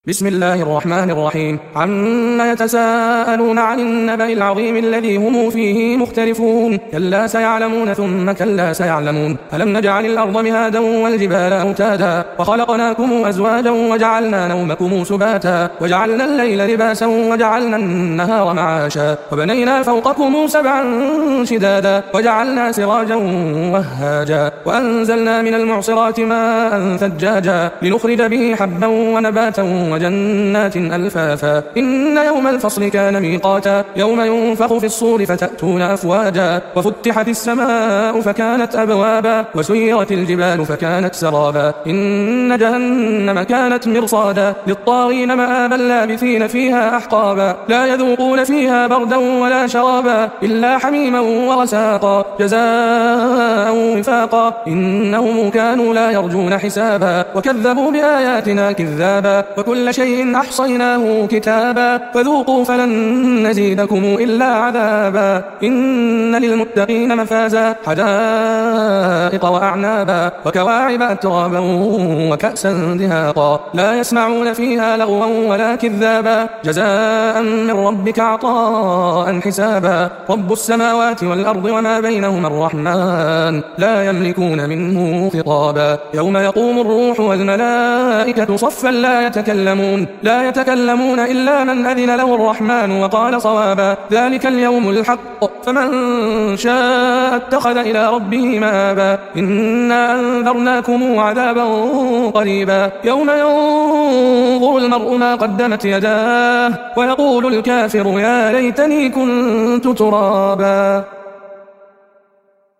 بسم الله الرحمن الرحيم. عما يتساءلون عن النبأ العظيم الذي هم فيه مختلفون. كلا سيعلمون ثم كلا سيعلمون. ألم نجعل الأرض مهادا والجبال أوتادا وخلقناكم أزواجا وجعلنا نومكم سباتا وجعلنا الليل لباسا وجعلنا النهار معاشا وبنينا فوقكم سبعا شدادا وجعلنا سراجا وهاجا وأنزلنا من المعصرات ماء ثجاجا لنخرج به حبا ونباتا وجنات ألفافا. إن يوم الفصل كان ميقاتا يوم ينفخ في الصور فتأتون أفواجا وفتحت السماء فكانت أبوابا وسيرت الجبال فكانت سرابا. إن جهنم كانت مرصادا للطاغين مآبا لابثين فيها أحقابا لا يذوقون فيها بردا ولا شرابا إلا حميما ورساقا جزاء وفاقا. إنهم كانوا لا يرجون حسابا وكذبوا بآياتنا كذابا وكل شيء أحصيناه كتابا فذوقوا فلن نزيدكم إلا عذابا. إن للمتقين مفازا حدائق وأعنابا وكواعب أترابا وكأسا دهاقا لا يسمعون فيها لغوا ولا كذابا جزاء من ربك عطاء حسابا. رب السماوات والأرض وما بينهما الرحمن لا يملكون منه خطابا. يوم يقوم الروح والملائكة صفا لا يتكلمون إلا من أذن له الرحمن وقال صوابا. ذلك اليوم الحق فمن شاء اتخذ إلى ربه مآبا. إنا أنذرناكم عذابا قريبا يوم ينظر المرء ما قدمت يداه ويقول الكافر يا ليتني كنت ترابا.